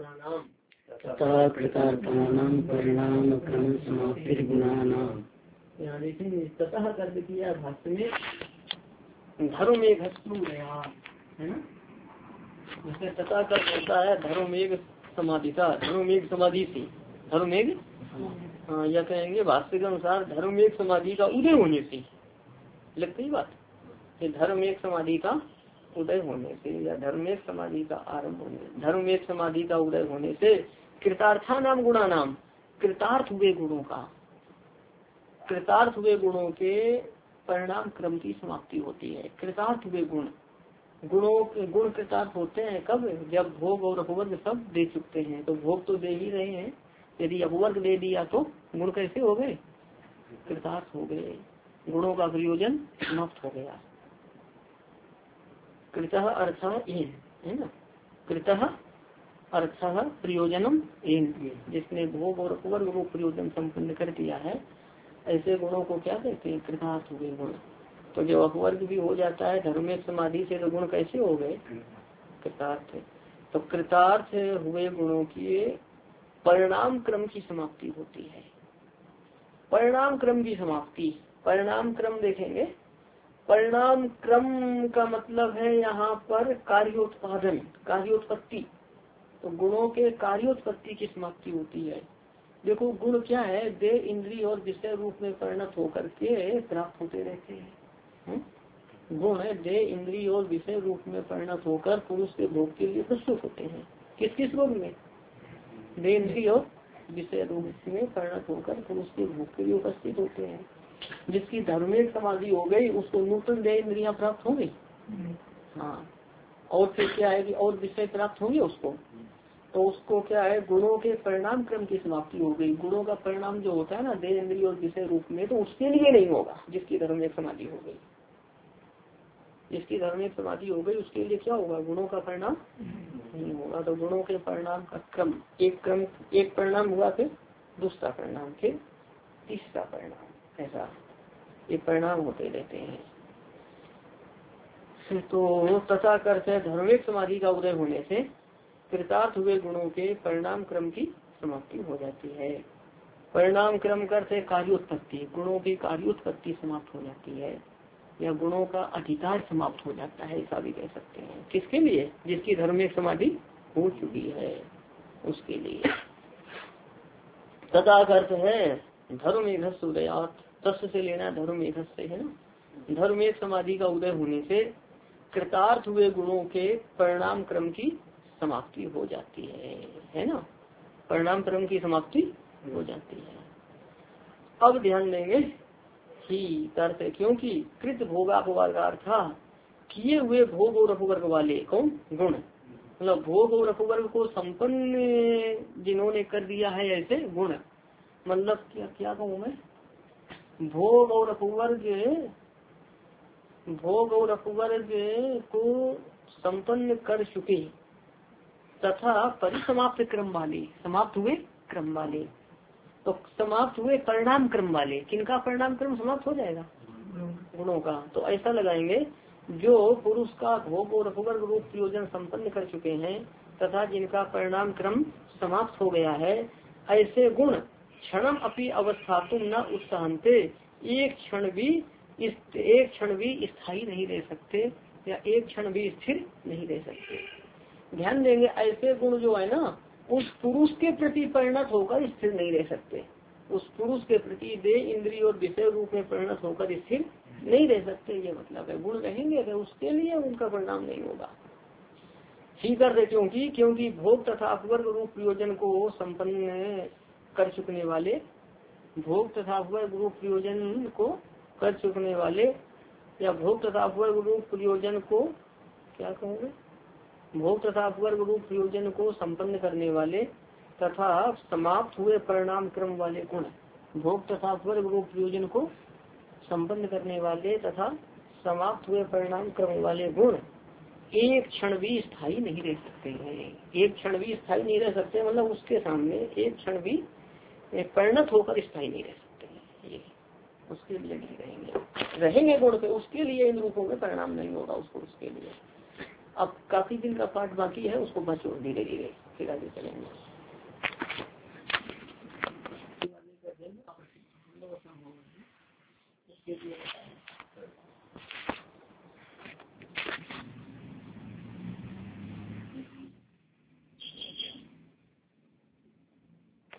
तथा कृतार्थानां परिणाम क्रम समाप्तिर्गुणानां। यहाँ देखेंगे ततः कर्म किया भाष्य में धर्म एक गया है ना। जैसे तथा कर्म होता है धर्म एक समाधि का, धर्म एक समाधि से, धर्म एक या कहेंगे भाष्य के अनुसार धर्म एक समाधि का उदय होने से लगती ही बात। धर्म एक समाधि का उदय होने से या धर्म एक समाधि का आरंभ होने, धर्म एक समाधि का उदय होने से कृतार्था नाम गुणा नाम, कृतार्थ हुए गुणों का, कृतार्थ हुए गुणों के परिणाम क्रम की समाप्ति होती है। कृतार्थ हुए गुण, गुण कृतार्थ होते हैं कब? जब भोग और अपवर्ग सब दे चुकते हैं। तो भोग तो दे ही रहे हैं, यदि अपवर्ग दे दिया तो गुण कैसे हो गए? कृतार्थ हो गए, गुणों का प्रयोजन समाप्त हो गया। कृतः अर्थ इन है ना, कृतः अर्थ प्रयोजनम इन, जिसने भोग और अपवर्ग को प्रयोजन संपन्न कर दिया है, ऐसे गुणों को क्या कहते हैं? कृतार्थ हुए गुण। तो जब अपवर्ग भी हो जाता है धर्म में समाधि से तो गुण कैसे हो गए? कृतार्थ। तो कृतार्थ हुए गुणों की परिणाम क्रम की समाप्ति होती है। परिणाम क्रम की समाप्ति, परिणाम क्रम देखेंगे। परिणाम क्रम का मतलब है यहाँ पर कार्योत्पादन, कार्योत्पत्ति। तो गुणों के कार्योत्पत्ति की समाप्ति होती है। देखो गुण क्या है? देह इंद्रिय और विषय रूप में परिणत होकर के प्राप्त होते रहते हैं। गुण है देह इंद्रिय और विषय रूप में परिणत होकर पुरुष के भोग के लिए प्रस्तुत होते हैं। किस किस रूप में? देह इंद्रिय और विषय रूप में परिणत होकर पुरुष के भोग के लिए उपस्थित होते हैं। जिसकी धर्मिक समाधि हो गई उसको नूतन देह इंद्रियां प्राप्त हो गई। हाँ, और फिर क्या है कि और विषय प्राप्त होंगे उसको, तो उसको क्या है? गुणों के परिणाम क्रम की समाप्ति हो गई। गुणों का परिणाम जो होता है ना देह इंद्रिय और विषय रूप में, तो उसके लिए नहीं होगा जिसकी धर्मिक समाधि हो गई। जिसकी धर्मिक समाधि हो गई उसके लिए क्या होगा? गुणों का परिणाम नहीं होगा। तो गुणों के परिणाम का क्रम, एक परिणाम हुआ, फिर दूसरा परिणाम, फिर तीसरा परिणाम, ऐसा ये परिणाम होते रहते हैं। तो तथा करते धर्मिक समाधि का उदय होने से कृतार्थ हुए गुणों के परिणाम क्रम की समाप्ति हो जाती है। परिणाम क्रम करते कार्योत्पत्ति, गुणों की कार्योत्पत्ति समाप्त हो जाती है या गुणों का अधिकार समाप्त हो जाता है, ऐसा भी कह सकते हैं। किसके लिए? जिसकी धर्मिक समाधि हो चुकी है उसके लिए। तथा अर्थ है धर्म एक उदयात, तस् से लेना धर्म एक से है ना। धर्म एक समाधि का उदय होने से कृतार्थ हुए गुणों के परिणाम क्रम की समाप्ति हो जाती है ना। परिणाम क्रम की समाप्ति हो जाती है। अब ध्यान देंगे ही करते, क्योंकि कृत भोगापवर्गार्थ किए हुए भोग और अपवर्ग वाले कौन? गुण। मतलब भोग और अपवर्ग को संपन्न जिन्होंने कर दिया है ऐसे गुण। मतलब क्या कहूँ मैं? भोग और अपवर्ग को संपन्न कर चुके तथा परिसमाप्त क्रम वाले, समाप्त हुए क्रम वाले। तो समाप्त हुए परिणाम क्रम वाले, किनका परिणाम क्रम समाप्त हो जाएगा? गुणों का। तो ऐसा लगाएंगे जो पुरुष का भोग और अपवर्ग रूप प्रयोजन संपन्न कर चुके हैं तथा जिनका परिणाम क्रम समाप्त हो गया है, ऐसे गुण क्षणम अपनी अवस्था तुम न उत्साहनते, एक क्षण भी स्थायी नहीं रह सकते या एक क्षण भी स्थिर नहीं रह सकते। ध्यान देंगे ऐसे गुण जो है ना उस पुरुष के प्रति परिणत होकर स्थिर नहीं रह सकते। उस पुरुष के प्रति देह इंद्रिय और विषय रूप में परिणत होकर स्थिर नहीं रह सकते, ये मतलब है। गुण रहेंगे तो उसके लिए उनका परिणाम नहीं होगा। ठीक है, क्योंकि भोग तथा अपवर्ग रूप प्रयोजन को संपन्न कर चुकने वाले, भोग तथा अपवर्ग रूप प्रयोजन को कर चुकने वाले या भोग तथा अपवर्ग रूप प्रयोजन को क्या कहोगे? भोग तथा अपवर्ग रूप प्रयोजन को संपन्न करने वाले तथा समाप्त हुए परिणाम क्रम वाले गुण। भोग तथा अपवर्ग रूप प्रयोजन को संपन्न करने वाले तथा समाप्त हुए परिणाम क्रम वाले गुण एक क्षण भी स्थायी नहीं रह सकते हैं। एक क्षण भी स्थायी नहीं रह सकते मतलब उसके सामने एक क्षण भी परिणत होकर स्थायी नहीं रह सकते हैं। ये उसके लिए नहीं रहेंगे गुण पे, उसके लिए इन रूपों में परिणाम नहीं होगा उसको, उसके लिए। अब काफी दिन का पाठ बाकी है, उसको बचो धीरे धीरे। फिर आगे चलेंगे।